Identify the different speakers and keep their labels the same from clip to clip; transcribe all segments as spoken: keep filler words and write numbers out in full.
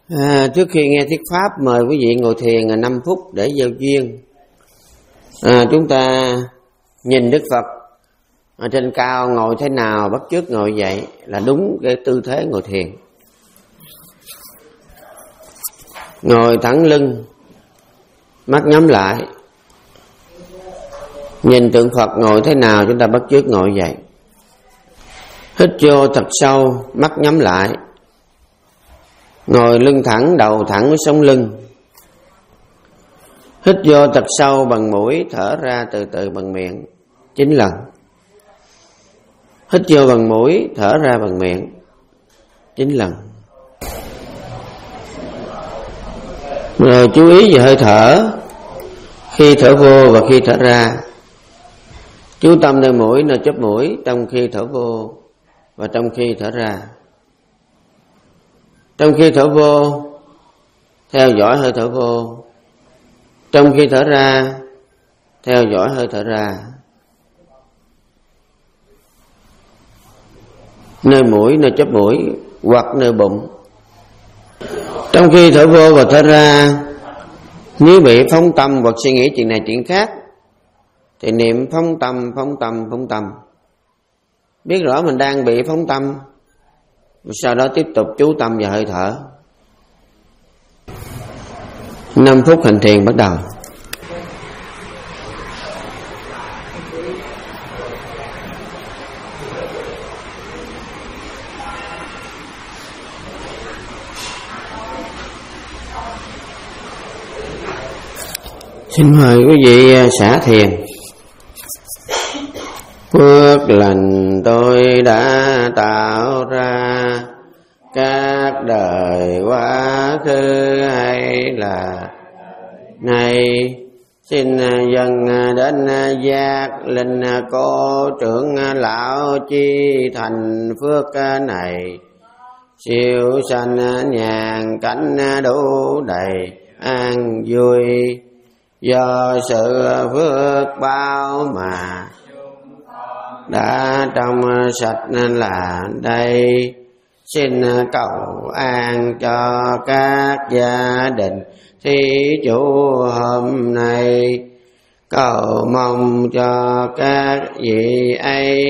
Speaker 1: À, trước khi nghe thuyết pháp, mời quý vị ngồi thiền năm phút để giao duyên. À, chúng ta nhìn Đức Phật ở trên cao ngồi thế nào, bắt chước ngồi vậy là đúng cái tư thế ngồi thiền. Ngồi thẳng lưng, mắt nhắm lại, nhìn tượng Phật ngồi thế nào chúng ta bắt chước ngồi vậy. Hít vô thật sâu, mắt nhắm lại, ngồi lưng thẳng, đầu thẳng với sống lưng. Hít vô thật sâu bằng mũi, thở ra từ từ bằng miệng chín lần. Hít vô bằng mũi, thở ra bằng miệng chín lần. Rồi chú ý về hơi thở, khi thở vô và khi thở ra. Chú tâm nơi mũi, nơi chóp mũi trong khi thở vô và trong khi thở ra. Trong khi thở vô, theo dõi hơi thở vô. Trong khi thở ra, theo dõi hơi thở ra. Nơi mũi, nơi chóp mũi hoặc nơi bụng. Trong khi thở vô và thở ra, nếu bị phóng tâm hoặc suy nghĩ chuyện này chuyện khác thì niệm phóng tâm, phóng tâm, phóng tâm. Biết rõ mình đang bị phóng tâm, sau đó tiếp tục chú tâm vào hơi thở. Năm phút hành thiền bắt đầu. Xin mời quý vị xả thiền. Phước lành tôi đã tạo ra các đời quá khứ hay là nay, xin dần đến giác linh cô trưởng lão chi thành phước này, siêu sanh nhàn cảnh đủ đầy an vui, do sự phước báo mà đã trong sạch nên là đây. Xin cầu an cho các gia đình thí chủ hôm nay, cầu mong cho các vị ấy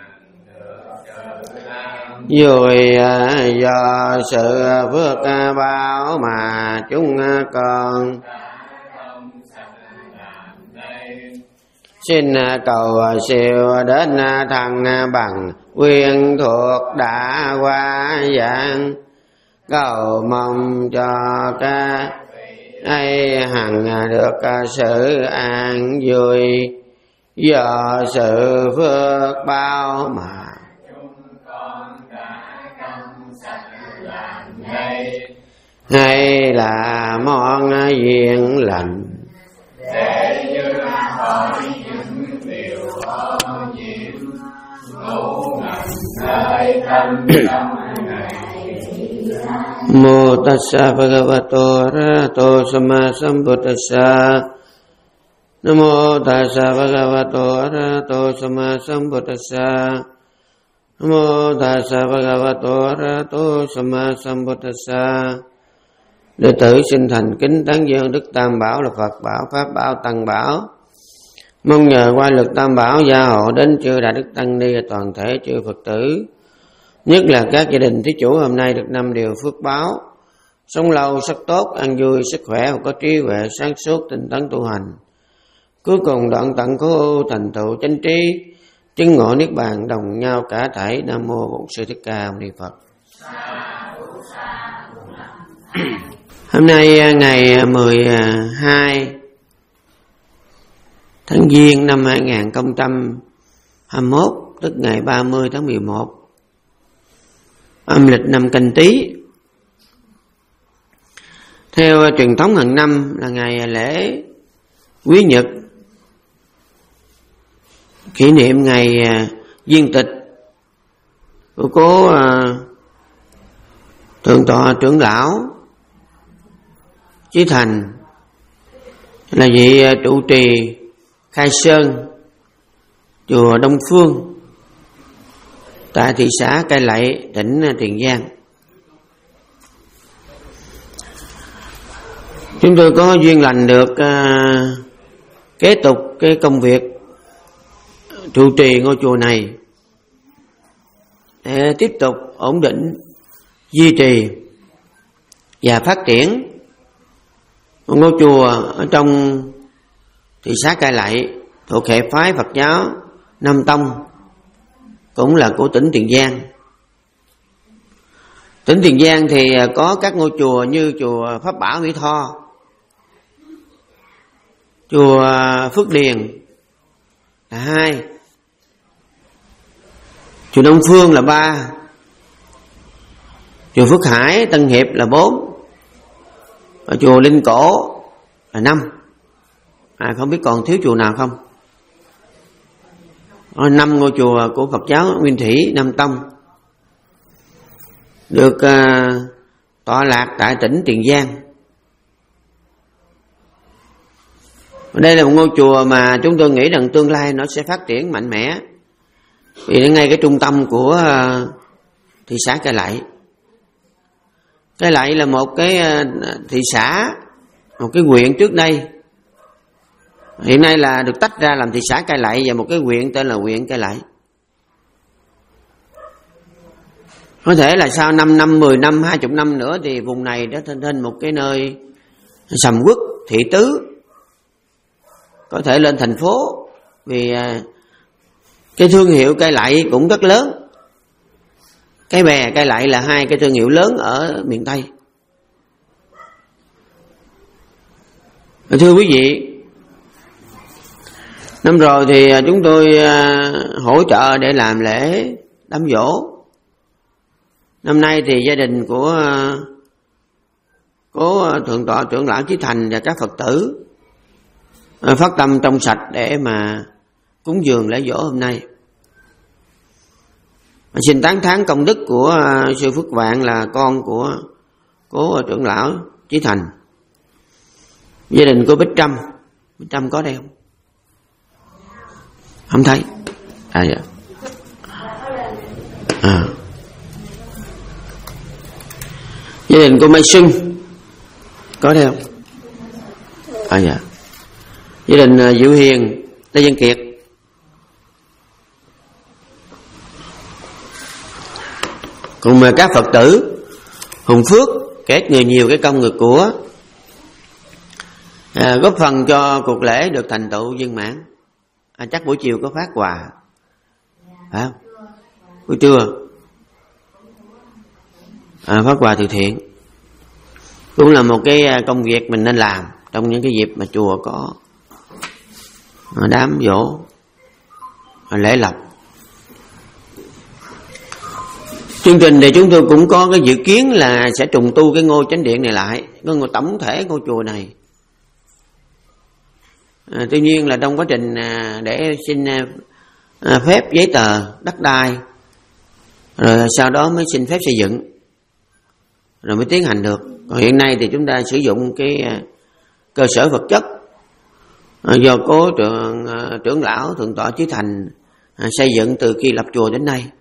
Speaker 1: vui do sự phước báo mà chúng con. Xin cầu siêu đến thằng bằng quyên thuộc đã qua dạng, cầu mong cho các ấy hằng được sự an vui, do sự phước báo mà hay là món duyên lành. Để như hỏi những điều ô nhiễm ngủ ngầm nơi tâm trong ngày. Mô tassa bhagavato arahato samma sambuddhassa. Namo tassa bhagavato arahato samma sambuddhassa. Namo tassa bhagavato arahato samma sambuddhassa. Đệ tử xin thành kính tán dương Đức Tam Bảo là Phật Bảo, Pháp Bảo, Tăng Bảo. Mong nhờ qua lực Tam Bảo gia hộ đến chư Đại Đức Tăng Ni và toàn thể chư Phật tử, nhất là các gia đình thí chủ hôm nay được năm điều phước báo: sống lâu, sắc tốt, ăn vui, sức khỏe và có trí huệ sáng suốt, tinh tấn tu hành. Cuối cùng đoạn tận khổ ưu, thành tựu chánh trí, chứng ngộ niết bàn đồng nhau cả thảy. Nam mô Bổn Sư Thích Ca Mâu Ni Phật. Hôm nay ngày mười hai tháng Giêng năm hai nghìn không trăm hai mươi mốt, tức ngày ba mươi tháng mười một, âm lịch năm Canh Tý. Theo truyền thống hàng năm là ngày lễ Quý Nhật, kỷ niệm ngày viên tịch của cố Thượng tọa trưởng lão Chí Thành, là vị trụ trì Khai Sơn, chùa Đông Phương tại thị xã Cai Lậy, tỉnh Tiền Giang. Chúng tôi có duyên lành được uh, kế tục cái công việc trụ trì ngôi chùa này để tiếp tục ổn định, duy trì và phát triển ngôi chùa ở trong thị xã Cai Lậy thuộc hệ phái Phật giáo Nam Tông, cũng là của tỉnh Tiền Giang. Tỉnh Tiền Giang thì có các ngôi chùa như chùa Pháp Bảo Mỹ Tho, chùa Phước Điền là hai, chùa Đông Phương là ba, chùa Phước Hải, Tân Hiệp là bốn, và chùa Linh Cổ là năm. À, không biết còn thiếu chùa nào không? Năm ngôi chùa của Phật giáo Nguyên Thủy Nam Tông được uh, tọa lạc tại tỉnh Tiền Giang. Đây là một ngôi chùa mà chúng tôi nghĩ rằng tương lai nó sẽ phát triển mạnh mẽ, vì nó ngay cái trung tâm của uh, thị xã Cai Lậy. Cai Lậy là một cái uh, thị xã, một cái huyện trước đây, hiện nay là được tách ra làm thị xã Cai Lậy và một cái huyện tên là huyện Cai Lậy. Có thể là sau năm năm, mười năm, hai mươi năm nữa thì vùng này đã thành thành một cái nơi sầm uất, thị tứ, có thể lên thành phố, vì cái thương hiệu Cai Lậy cũng rất lớn. Cái Bè, Cai Lậy là hai cái thương hiệu lớn ở miền Tây. Thưa quý vị, năm rồi thì chúng tôi hỗ trợ để làm lễ đám giỗ. Năm nay thì gia đình của cố thượng tọa trưởng lão Chí Thành và các Phật tử phát tâm trong sạch để mà cúng dường lễ giỗ hôm nay. Xin tán thán công đức của sư Phước Vạn là con của cố trưởng lão Chí Thành. Gia đình của Bích Trâm, Bích Trâm có đây không? Không thấy. À dạ. À. Gia đình của Mai Xuân có đây không? À dạ. Gia đình Diệu Hiền, Lê Văn Kiệt. Cùng các Phật tử hùng phước, kể người nhiều cái công người của, à, góp phần cho cuộc lễ được thành tựu viên mãn. À, chắc buổi chiều có phát quà, phải không? Buổi trưa à, phát quà từ thiện cũng là một cái công việc mình nên làm trong những cái dịp mà chùa có đám giỗ, lễ lộc. Chương trình thì chúng tôi cũng có cái dự kiến là sẽ trùng tu cái ngôi chánh điện này lại, cái ngôi tổng thể ngôi chùa này. À, tuy nhiên là trong quá trình à, để xin à, phép giấy tờ đất đai, rồi sau đó mới xin phép xây dựng, rồi mới tiến hành được. Còn hiện nay thì chúng ta sử dụng cái à, cơ sở vật chất à, do cố trưởng, à, trưởng lão thượng tọa Chí Thành à, xây dựng từ khi lập chùa đến nay.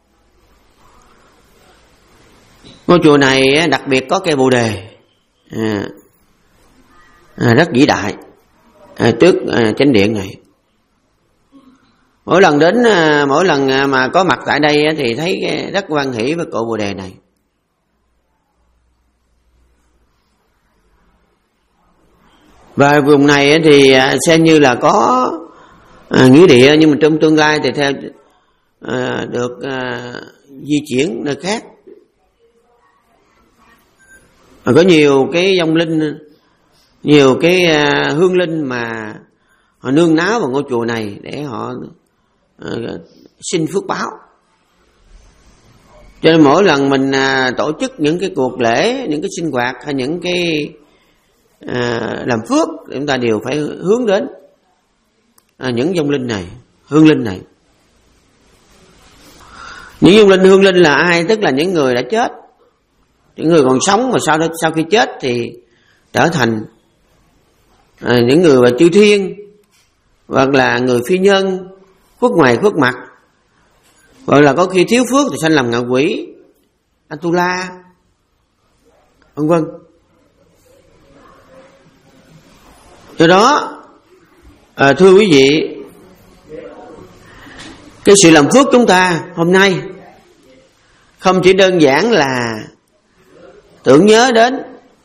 Speaker 1: Ngôi chùa này đặc biệt có cây bồ đề à, à, rất vĩ đại à, trước à, chánh điện này. Mỗi lần đến à, mỗi lần mà có mặt tại đây thì thấy rất hoan hỷ với cội bồ đề này. Và vùng này thì à, xem như là có à, nghĩa địa, nhưng mà trong tương lai thì theo à, được à, di chuyển nơi khác. Và có nhiều cái vong linh, nhiều cái uh, hương linh mà họ nương náo vào ngôi chùa này để họ uh, xin phước báo. Cho nên mỗi lần mình uh, tổ chức những cái cuộc lễ, những cái sinh hoạt hay những cái uh, làm phước, chúng ta đều phải hướng đến uh, những vong linh này, hương linh này. Những vong linh, hương linh là ai? Tức là những người đã chết, những người còn sống mà sau đó sau khi chết thì trở thành à, những người mà chư thiên, hoặc là người phi nhân, khuất ngoài khuất mặt, hoặc là có khi thiếu phước thì sanh làm ngạ quỷ, Atula, vân vân. Do đó à, thưa quý vị, cái sự làm phước chúng ta hôm nay không chỉ đơn giản là tưởng nhớ đến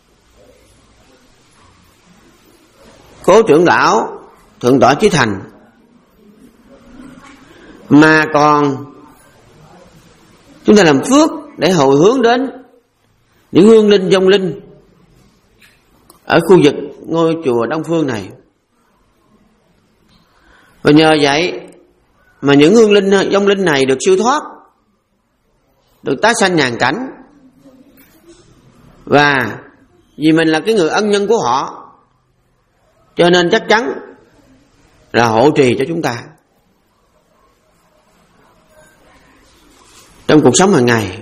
Speaker 1: cố trưởng lão thượng tọa Chí Thành, mà còn chúng ta làm phước để hồi hướng đến những hương linh vong linh ở khu vực ngôi chùa Đông Phương này. Và nhờ vậy mà những hương linh vong linh này được siêu thoát, được tái sanh nhàn cảnh. Và vì mình là cái người ân nhân của họ, cho nên chắc chắn là hộ trì cho chúng ta trong cuộc sống hàng ngày.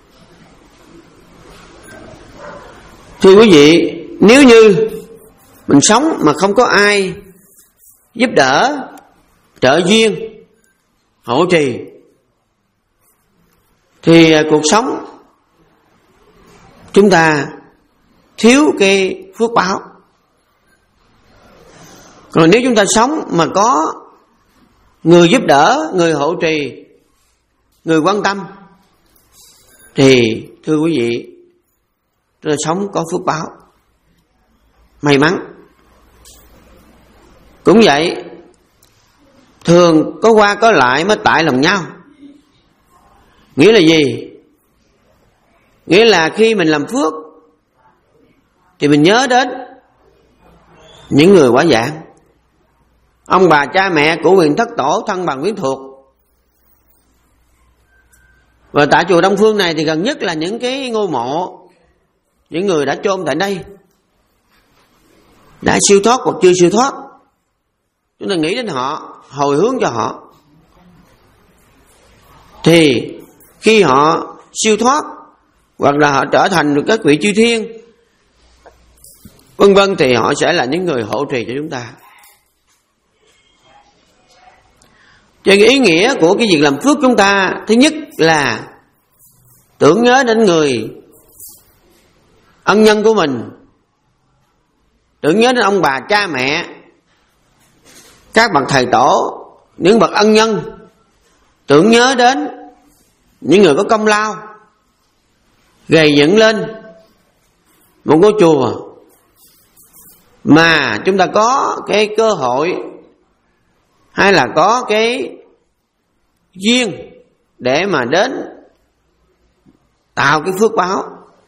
Speaker 1: Thưa quý vị, nếu như mình sống mà không có ai giúp đỡ, trợ duyên, hộ trì, thì cuộc sống chúng ta thiếu cái phước báo. Còn nếu chúng ta sống mà có người giúp đỡ, người hộ trì, người quan tâm, thì thưa quý vị, chúng ta sống có phước báo, may mắn. Cũng vậy, thường có qua có lại mới tại lòng nhau. Nghĩa là gì? Nghĩa là khi mình làm phước thì mình nhớ đến những người quả dạng, ông bà cha mẹ của quyền thất tổ, thân bằng quyến thuộc. Và tại chùa Đông Phương này thì gần nhất là những cái ngôi mộ những người đã chôn tại đây, đã siêu thoát hoặc chưa siêu thoát. Chúng ta nghĩ đến họ, hồi hướng cho họ, thì khi họ siêu thoát hoặc là họ trở thành được các vị chư thiên vân vân, thì họ sẽ là những người hộ trì cho chúng ta. Cho nên ý nghĩa của cái việc làm phước chúng ta, thứ nhất là tưởng nhớ đến người ân nhân của mình, tưởng nhớ đến ông bà cha mẹ, các bậc thầy tổ, những bậc ân nhân, tưởng nhớ đến những người có công lao gầy dựng lên một ngôi chùa mà chúng ta có cái cơ hội hay là có cái duyên để mà đến tạo cái phước báo.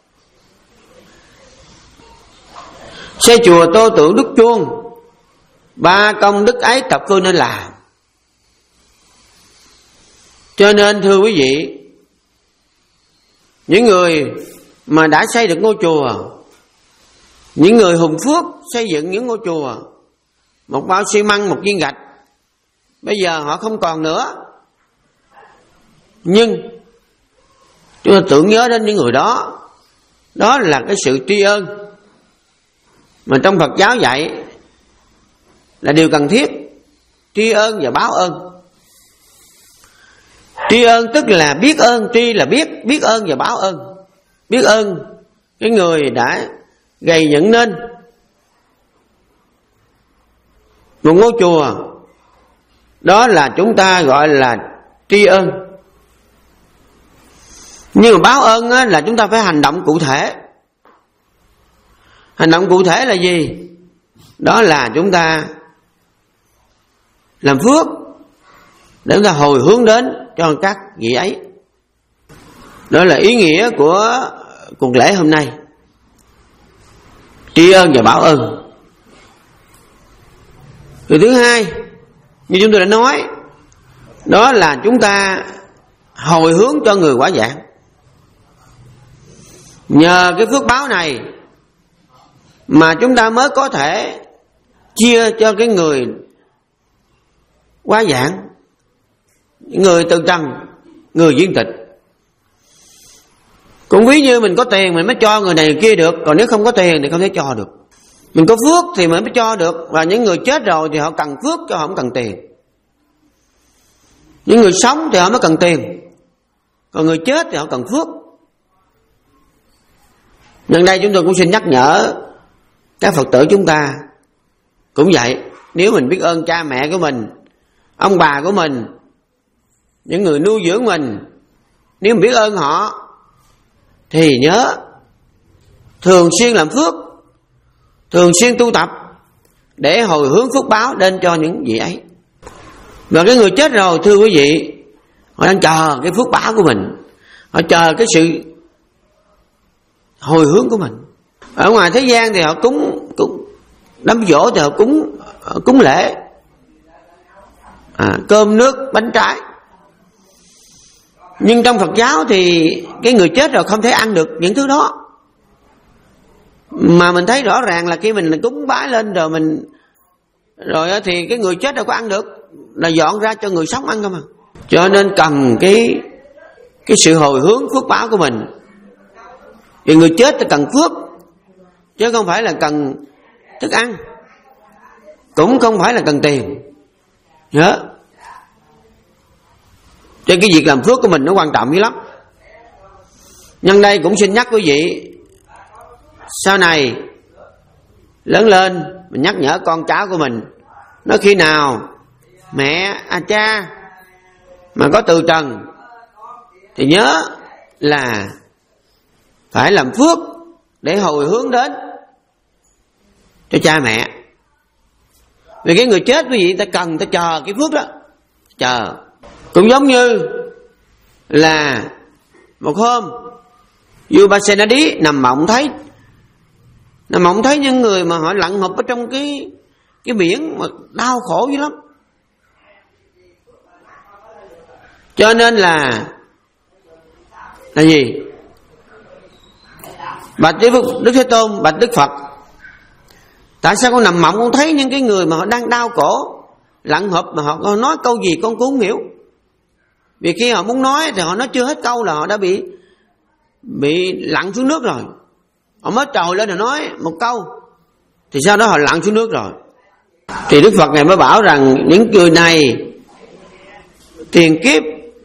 Speaker 1: Xây chùa tô tượng đức chuông, ba công đức ấy thập phương nên làm. Cho nên thưa quý vị, những người mà đã xây được ngôi chùa, những người hùng phước xây dựng những ngôi chùa, một bao xi măng, một viên gạch, bây giờ họ không còn nữa, nhưng chúng ta tưởng nhớ đến những người đó. Đó là cái sự tri ân mà trong Phật giáo dạy là điều cần thiết. Tri ân và báo ơn. Tri ân tức là biết ơn, tri là biết, biết ơn và báo ơn. Biết ơn cái người đã gầy dựng nên một ngôi chùa, đó là chúng ta gọi là tri ân. Nhưng mà báo ơn là chúng ta phải hành động cụ thể. Hành động cụ thể là gì? Đó là chúng ta làm phước để chúng ta hồi hướng đến cho các vị ấy. Đó là ý nghĩa của cuộc lễ hôm nay, tri ân và báo ơn. Điều thứ hai, như chúng tôi đã nói, đó là chúng ta hồi hướng cho người quả dạng. Nhờ cái phước báo này mà chúng ta mới có thể chia cho cái người quá dạng, người từ trần, người viên tịch. Cũng ví như mình có tiền mình mới cho người này người kia được, còn nếu không có tiền thì không thể cho được. Mình có phước thì mình mới cho được. Và những người chết rồi thì họ cần phước chứ họ không cần tiền. Những người sống thì họ mới cần tiền, còn người chết thì họ cần phước. Nhân đây chúng tôi cũng xin nhắc nhở các Phật tử chúng ta Cũng vậy, nếu mình biết ơn cha mẹ của mình, ông bà của mình, những người nuôi dưỡng mình, nếu mình biết ơn họ thì nhớ thường xuyên làm phước, thường xuyên tu tập để hồi hướng phước báo đến cho những vị ấy. Và cái người chết rồi, thưa quý vị, họ đang chờ cái phước báo của mình, họ chờ cái sự hồi hướng của mình. Ở ngoài thế gian thì họ cúng cúng đám giỗ thì họ cúng cúng lễ, à, cơm nước bánh trái. Nhưng trong Phật giáo thì cái người chết rồi không thể ăn được những thứ đó. Mà mình thấy rõ ràng là khi mình cúng bái lên rồi mình rồi thì cái người chết đâu có ăn được, là dọn ra cho người sống ăn không à. Cho nên cần cái cái sự hồi hướng phước báo của mình. Vì người chết thì cần phước, chứ không phải là cần thức ăn, cũng không phải là cần tiền. Nhớ, cho cái việc làm phước của mình nó quan trọng dữ lắm. Nhân đây cũng xin nhắc quý vị, sau này lớn lên mình nhắc nhở con cháu của mình, nói khi nào mẹ à cha mà có từ trần thì nhớ là phải làm phước để hồi hướng đến cho cha mẹ. Vì cái người chết quý vị ta cần ta chờ cái phước đó, chờ. Cũng giống như là một hôm vua Pasenadi nằm mộng thấy nằm mộng thấy những người mà họ lặn ngụp ở trong cái cái biển mà đau khổ dữ lắm. Cho nên là là gì? Bạch Đức Thế Tôn, bạch Đức Phật, tại sao con nằm mộng con thấy những cái người mà họ đang đau khổ lặn ngụp mà họ nói câu gì con cũng không hiểu. Vì khi họ muốn nói thì họ nói chưa hết câu là họ đã bị bị lặn xuống nước rồi. Họ mới trồi lên rồi nói một câu thì sau đó họ lặn xuống nước rồi. Thì Đức Phật này mới bảo rằng những người này tiền kiếp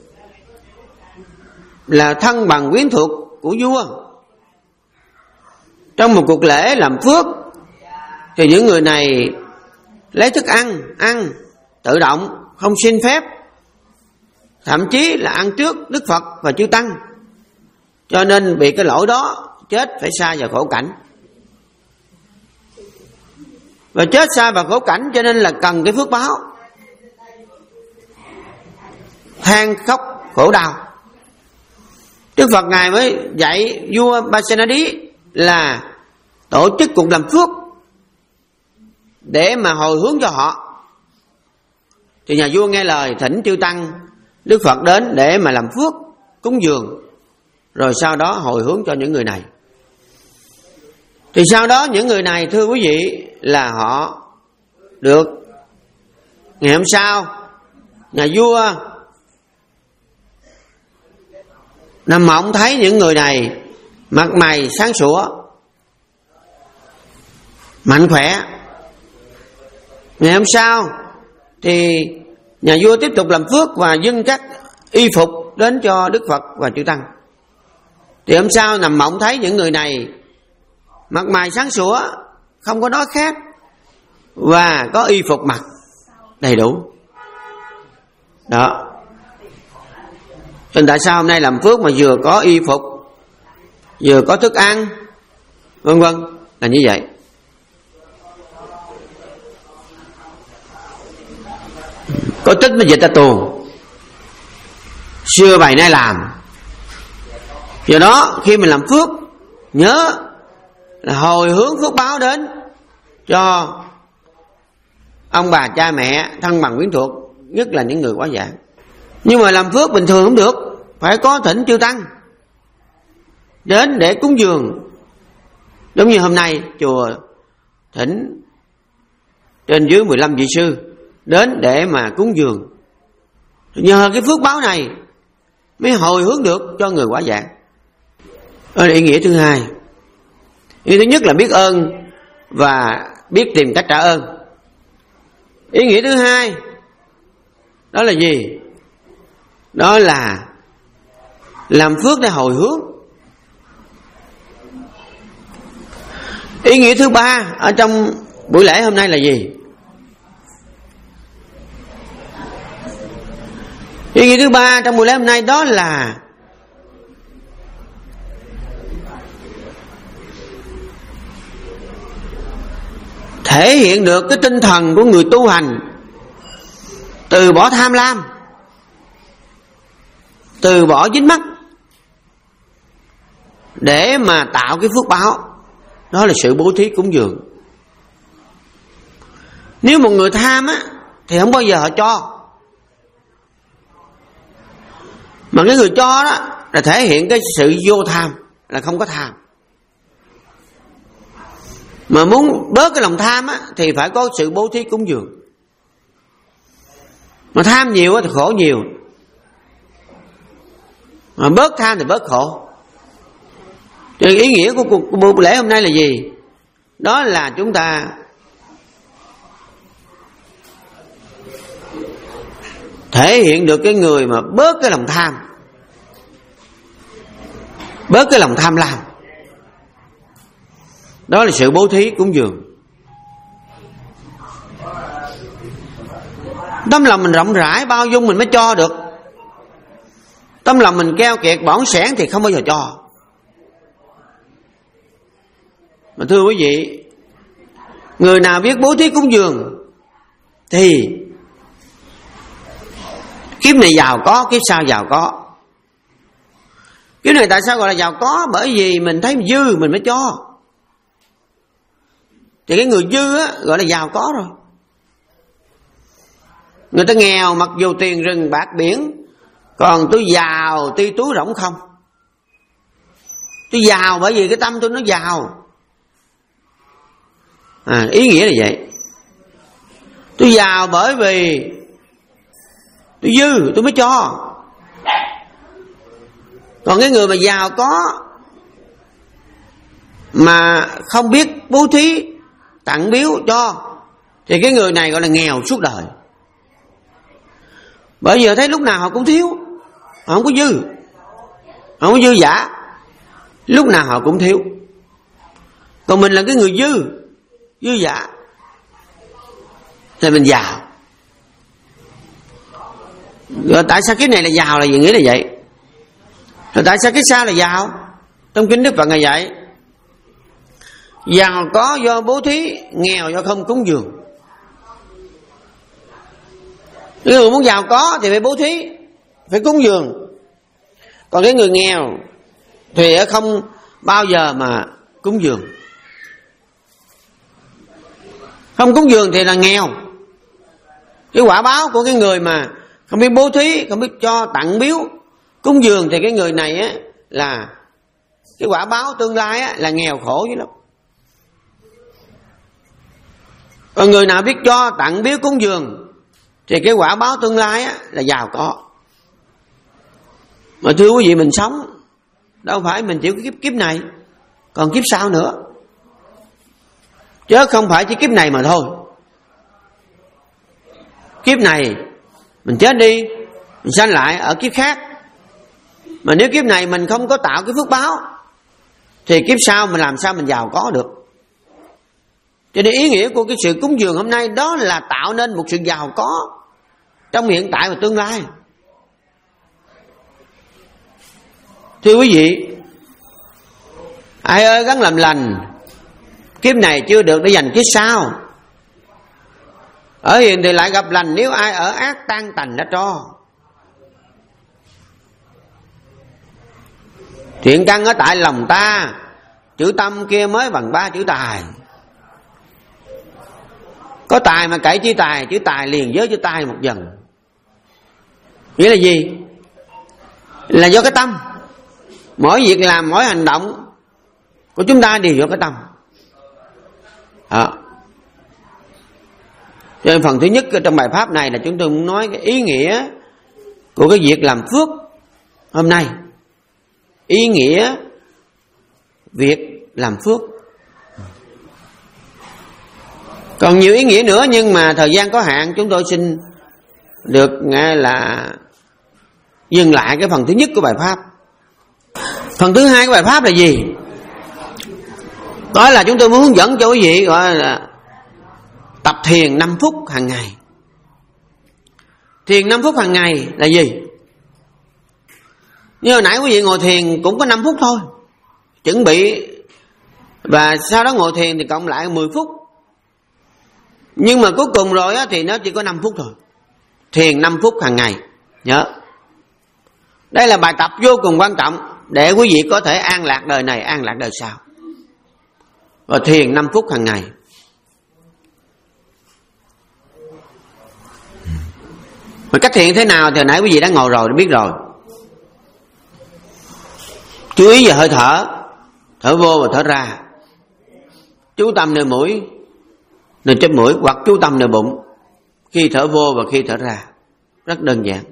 Speaker 1: là thân bằng quyến thuộc của vua. Trong một cuộc lễ làm phước thì những người này lấy thức ăn ăn tự động, không xin phép, thậm chí là ăn trước Đức Phật và chư Tăng. Cho nên bị cái lỗi đó chết phải xa vào khổ cảnh. Và chết xa vào khổ cảnh cho nên là cần cái phước báo, than khóc khổ đau. Đức Phật Ngài mới dạy vua Pasenadi là tổ chức cuộc làm phước để mà hồi hướng cho họ. Thì nhà vua nghe lời thỉnh chư Tăng Đức Phật đến để mà làm phước cúng dường, rồi sau đó hồi hướng cho những người này. Thì sau đó những người này, thưa quý vị, là họ được ngày hôm sau nhà vua nằm mộng thấy những người này mặt mày sáng sủa, mạnh khỏe. Ngày hôm sau thì nhà vua tiếp tục làm phước và dâng các y phục đến cho Đức Phật và chư Tăng. Thì hôm sau nằm mộng thấy những người này mặt mày sáng sủa, không có đói khát và có y phục mặc đầy đủ. Đó. Nên tại sao hôm nay làm phước mà vừa có y phục, vừa có thức ăn, vân vân, là như vậy. Có tích mới dịch ra tuồng, xưa bày nay làm. Do đó khi mình làm phước, nhớ là hồi hướng phước báo đến cho ông bà cha mẹ, thân bằng quyến thuộc, nhất là những người quá già. Nhưng mà làm phước bình thường không được, phải có thỉnh chư Tăng đến để cúng dường. Giống như hôm nay chùa thỉnh trên dưới mười lăm vị sư đến để mà cúng dường. Nhờ cái phước báo này mới hồi hướng được cho người quá già. Đó là ý nghĩa thứ hai. Ý thứ nhất là biết ơn và biết tìm cách trả ơn. Ý nghĩa thứ hai đó là gì? Đó là làm phước để hồi hướng. Ý nghĩa thứ ba ở trong buổi lễ hôm nay là gì? Ý nghĩa thứ ba trong buổi lễ hôm nay đó là thể hiện được cái tinh thần của người tu hành, từ bỏ tham lam, từ bỏ dính mắc, để mà tạo cái phước báo. Đó là sự bố thí cúng dường. Nếu một người tham á thì không bao giờ họ cho, mà cái người cho đó là thể hiện cái sự vô tham, là không có tham. Mà muốn bớt cái lòng tham á thì phải có sự bố thí cúng dường. Mà tham nhiều á thì khổ nhiều, mà bớt tham thì bớt khổ. Thì ý nghĩa của cuộc buổi lễ hôm nay là gì? Đó là chúng ta thể hiện được cái người mà bớt cái lòng tham, bớt cái lòng tham lam. Đó là sự bố thí cúng dường. Tâm lòng mình rộng rãi bao dung mình mới cho được. Tâm lòng mình keo kiệt bỏng sẻn thì không bao giờ cho. Mà thưa quý vị, người nào biết bố thí cúng dường thì kiếp này giàu có, kiếp sau giàu có. Kiếp này tại sao gọi là giàu có? Bởi vì mình thấy mình dư mình mới cho. Thì cái người dư á gọi là giàu có rồi. Người ta nghèo mặc dù tiền rừng bạc biển, còn tôi giàu tuy túi rỗng không. Tôi giàu bởi vì cái tâm tôi nó giàu. À, ý nghĩa là vậy. Tôi giàu bởi vì tôi dư tôi mới cho. Còn cái người mà giàu có mà không biết bố thí tặng biếu cho thì cái người này gọi là nghèo suốt đời. Bởi giờ thấy lúc nào họ cũng thiếu, họ không có dư, họ không có dư giả, lúc nào họ cũng thiếu. Còn mình là cái người dư, dư giả thì mình giàu. Rồi tại sao cái này là giàu là gì? Nghĩa là vậy. Rồi tại sao cái sau là giàu? Trong kinh Đức Phật là vậy. Giàu có do bố thí, nghèo do không cúng dường. Cái người muốn giàu có thì phải bố thí, phải cúng dường. Còn cái người nghèo thì không bao giờ mà cúng dường. Không cúng dường thì là nghèo. Cái quả báo của cái người mà không biết bố thí, không biết cho tặng biếu, cúng dường thì cái người này á là cái quả báo tương lai á là nghèo khổ dữ lắm. Còn người nào biết cho tặng biếu cúng dường thì cái quả báo tương lai á là giàu có. Mà thưa quý vị, mình sống đâu phải mình chỉ có kiếp kiếp này, còn kiếp sau nữa, chứ không phải chỉ kiếp này mà thôi. Kiếp này mình chết đi, mình sanh lại ở kiếp khác. Mà nếu kiếp này mình không có tạo cái phước báo thì kiếp sau mình làm sao mình giàu có được. Cho nên ý nghĩa của cái sự cúng dường hôm nay đó là tạo nên một sự giàu có trong hiện tại và tương lai. Thưa quý vị, ai ơi gắng làm lành, kiếp này chưa được để dành kiếp sau. Ở hiền thì lại gặp lành, nếu ai ở ác tan tành đã cho. Thiện căn ở tại lòng ta, chữ tâm kia mới bằng ba chữ tài. Có tài mà cậy chữ tài, chữ tài liền với chữ tài một dần. Nghĩa là gì? Là do cái tâm. Mỗi việc làm, mỗi hành động của chúng ta đều do cái tâm. Đó. Cho nên phần thứ nhất trong bài pháp này là chúng tôi muốn nói cái ý nghĩa của cái việc làm phước hôm nay. Ý nghĩa việc làm phước. Còn nhiều ý nghĩa nữa nhưng mà thời gian có hạn, chúng tôi xin được nghe là dừng lại cái phần thứ nhất của bài pháp. Phần thứ hai của bài pháp là gì? Đó là chúng tôi muốn hướng dẫn cho quý vị gọi là tập thiền năm phút hàng ngày. Thiền năm phút hàng ngày là gì? Như hồi nãy quý vị ngồi thiền cũng có năm phút thôi, chuẩn bị và sau đó ngồi thiền thì cộng lại mười phút. Nhưng mà cuối cùng rồi á, thì nó chỉ có năm phút thôi. Thiền năm phút hàng ngày. Nhớ, đây là bài tập vô cùng quan trọng để quý vị có thể an lạc đời này, an lạc đời sau. Và thiền năm phút hàng ngày. Mà cách thiền thế nào thì hồi nãy quý vị đã ngồi rồi, đã biết rồi. Chú ý vào hơi thở, thở vô và thở ra. Chú tâm nơi mũi, nơi chóp mũi, hoặc chú tâm nơi bụng, khi thở vô và khi thở ra. Rất đơn giản.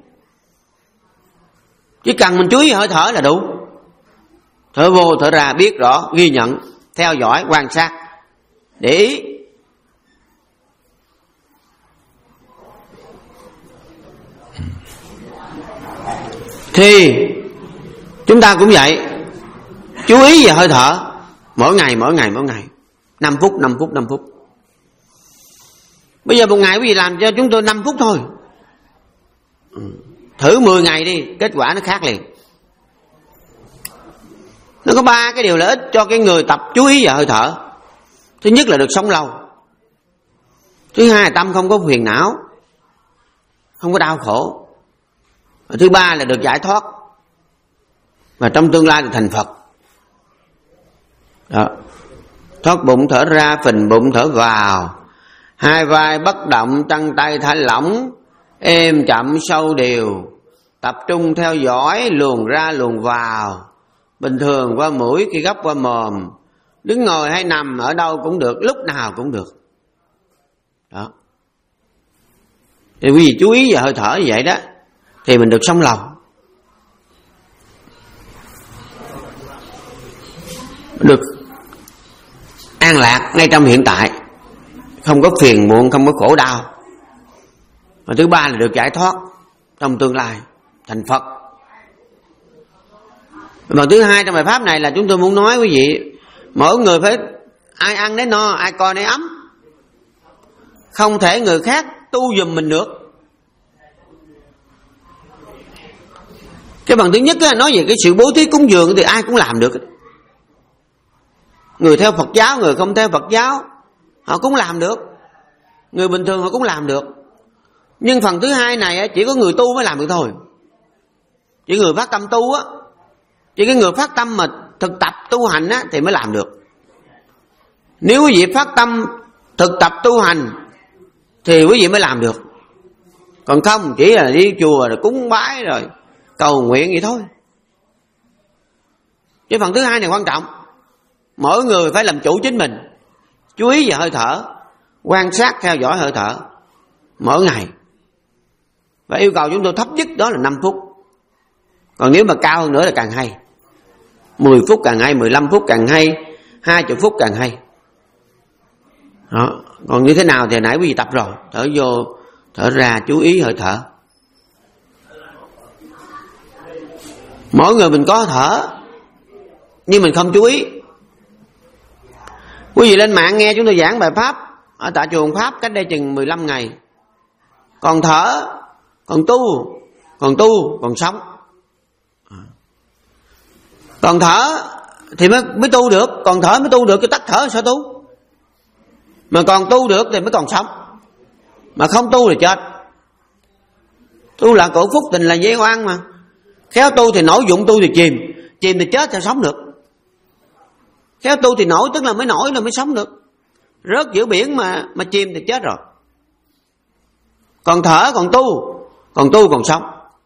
Speaker 1: Chỉ cần mình chú ý hơi thở là đủ. Thở vô thở ra biết rõ, ghi nhận, theo dõi, quan sát, để ý. Thì chúng ta cũng vậy, chú ý vào hơi thở mỗi ngày, mỗi ngày, mỗi ngày, năm phút, năm phút, năm phút. Bây giờ một ngày quý vị làm cho chúng tôi năm phút thôi, thử mười ngày đi, kết quả nó khác liền. Nó có ba cái điều lợi ích cho cái người tập chú ý vào hơi thở. Thứ nhất là được sống lâu. Thứ hai là tâm không có phiền não, không có đau khổ. Và thứ ba là được giải thoát, và trong tương lai là thành Phật. Đó. Thoát bụng thở ra, phình bụng thở vào. Hai vai bất động, chân tay thả lỏng, êm chậm sâu đều. Tập trung theo dõi, luồn ra luồn vào. Bình thường qua mũi, khi gấp qua mồm. Đứng ngồi hay nằm ở đâu cũng được, lúc nào cũng được. Đó. Thì quý vị chú ý vào hơi thở như vậy đó, thì mình được sống lâu, được an lạc ngay trong hiện tại, không có phiền muộn, không có khổ đau. Và thứ ba là được giải thoát trong tương lai, thành Phật. Và thứ hai trong bài pháp này là chúng tôi muốn nói quý vị, mỗi người phải ai ăn nấy no, ai coi nấy ấm. Không thể người khác tu giùm mình được. Cái phần thứ nhất á, nói về cái sự bố thí cúng dường thì ai cũng làm được. Người theo Phật giáo, người không theo Phật giáo, họ cũng làm được. Người bình thường họ cũng làm được. Nhưng phần thứ hai này á, chỉ có người tu mới làm được thôi. Chỉ người phát tâm tu á, chỉ cái người phát tâm mà thực tập tu hành á, thì mới làm được. Nếu quý vị phát tâm thực tập tu hành thì quý vị mới làm được. Còn không chỉ là đi chùa rồi cúng bái rồi cầu nguyện vậy thôi. Cái phần thứ hai này quan trọng. Mỗi người phải làm chủ chính mình, chú ý vào hơi thở, quan sát theo dõi hơi thở mỗi ngày. Và yêu cầu chúng tôi thấp nhất đó là năm phút. Còn nếu mà cao hơn nữa là càng hay. Mười phút càng hay, mười lăm phút càng hay, hai mươi phút càng hay. Đó. Còn như thế nào thì nãy quý vị tập rồi. Thở vô, thở ra, chú ý hơi thở. Mỗi người mình có thở, nhưng mình không chú ý. Quý vị lên mạng nghe chúng tôi giảng bài pháp ở tại chùa Hồng Pháp cách đây chừng mười lăm ngày. Còn thở, còn tu, còn tu, còn sống. Còn thở thì mới, mới tu được. Còn thở mới tu được, chứ tắt thở sao tu. Mà còn tu được thì mới còn sống. Mà không tu thì chết. Tu là cổ phúc, tình là dễ oan mà. Khéo tu thì nổi, dụng tu thì chìm. Chìm thì chết thì sống được. Khéo tu thì nổi, tức là mới nổi là mới sống được. Rớt giữa biển mà mà chìm thì chết rồi. Còn thở, còn tu, còn tu, còn sống.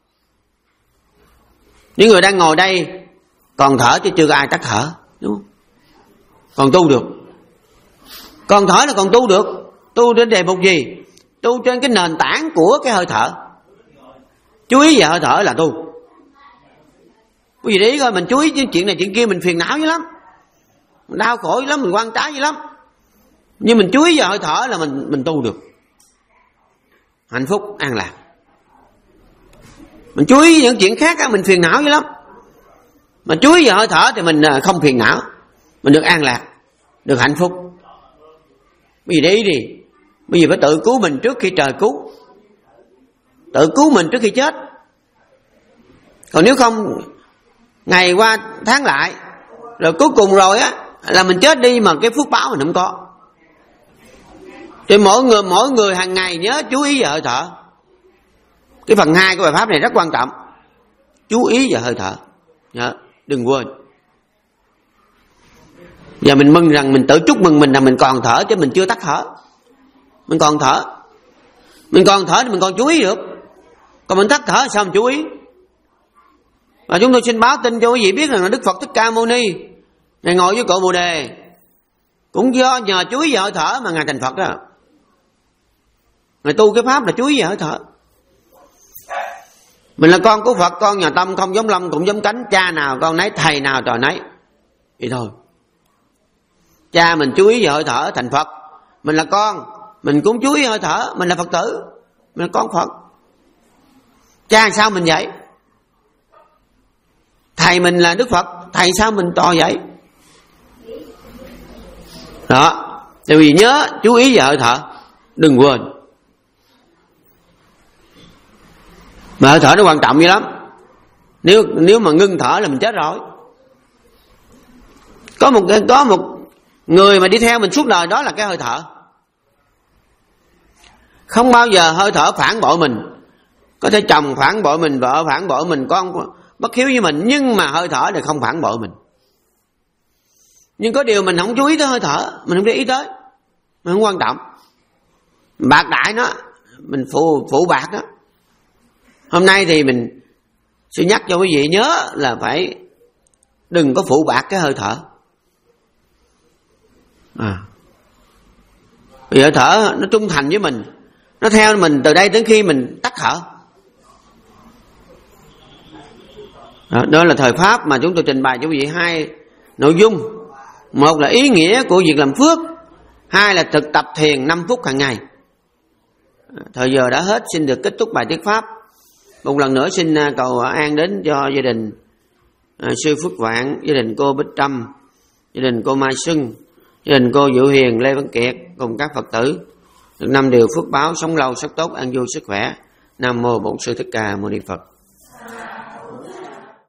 Speaker 1: Những người đang ngồi đây còn thở chứ chưa có ai tắt thở, đúng không? Còn tu được. Còn thở là còn tu được. Tu trên đề mục gì? Tu trên cái nền tảng của cái hơi thở. Chú ý vào hơi thở là tu. Quý vị để ý coi, mình chú ý những chuyện này chuyện kia mình phiền não dữ lắm, mình đau khổ dữ lắm, mình quan trái dữ lắm. Nhưng mình chú ý vào hơi thở là mình mình tu được, hạnh phúc, an lạc. Mình chú ý những chuyện khác á, mình phiền não dữ lắm. Mà chú ý vào hơi thở thì mình không phiền não, mình được an lạc, được hạnh phúc. Bây giờ để ý đi, bây giờ phải tự cứu mình trước khi trời cứu. tự cứu mình trước khi chết. Còn nếu không, ngày qua tháng lại, rồi cuối cùng rồi á là mình chết đi mà cái phước báo mình không có. Thì mỗi người mỗi người hàng ngày nhớ chú ý về hơi thở. Cái phần hai của bài pháp này rất quan trọng. Chú ý về hơi thở. Nhớ, đừng quên. Giờ mình mừng rằng mình tự chúc mừng mình là mình còn thở chứ mình chưa tắt thở. Mình còn thở. Mình còn thở thì mình còn chú ý được. Còn mình tắt thở sao mình chú ý? Và chúng tôi xin báo tin cho quý vị biết rằng là Đức Phật Thích Ca Mâu Ni, Ngài ngồi với cội Bồ Đề cũng do nhờ chú ý về hơi thở mà Ngài thành Phật đó. Ngài tu cái pháp là chú ý về hơi thở. Mình là con của Phật, con nhà Tâm, không giống Lâm cũng giống Cánh, cha nào con nấy, thầy nào trò nấy. Vậy thôi. Cha mình chú ý về hơi thở thành Phật. Mình là con, mình cũng chú ý hơi thở, mình là Phật tử, mình là con Phật. Cha sao mình vậy? Thầy mình là Đức Phật, thầy sao mình to vậy? Đó, tại vì nhớ chú ý về hơi thở, đừng quên. Mà hơi thở nó quan trọng dữ lắm. Nếu nếu mà ngưng thở là mình chết rồi. Có một có một người mà đi theo mình suốt đời, đó là cái hơi thở. Không bao giờ hơi thở phản bội mình. Có thể chồng phản bội mình, vợ phản bội mình, con bất hiếu với mình, nhưng mà hơi thở thì không phản bội mình. Nhưng có điều mình không chú ý tới hơi thở, mình không để ý tới, mình không quan trọng. Bạc đại nó, mình phụ phụ bạc đó. Hôm nay thì mình sẽ nhắc cho quý vị nhớ là phải đừng có phụ bạc cái hơi thở. À, vì hơi thở nó trung thành với mình, nó theo mình từ đây đến khi mình tắt thở. Đó, đó là thời pháp mà chúng tôi trình bày cho quý vị hai nội dung. Một là ý nghĩa của việc làm phước, hai là thực tập thiền năm phút hàng ngày. Thời giờ đã hết, xin được kết thúc bài thuyết pháp. Một lần nữa xin cầu an đến cho gia đình à, sư Phước Vạn, gia đình cô Bích Trâm, gia đình cô Mai Xuân, gia đình cô Diệu Hiền, Lê Văn Kiệt cùng các Phật tử được năm điều phước báo, sống lâu, sống tốt, an vui, sức khỏe. Nam mô Bổn Sư Thích Ca Mâu Ni Phật.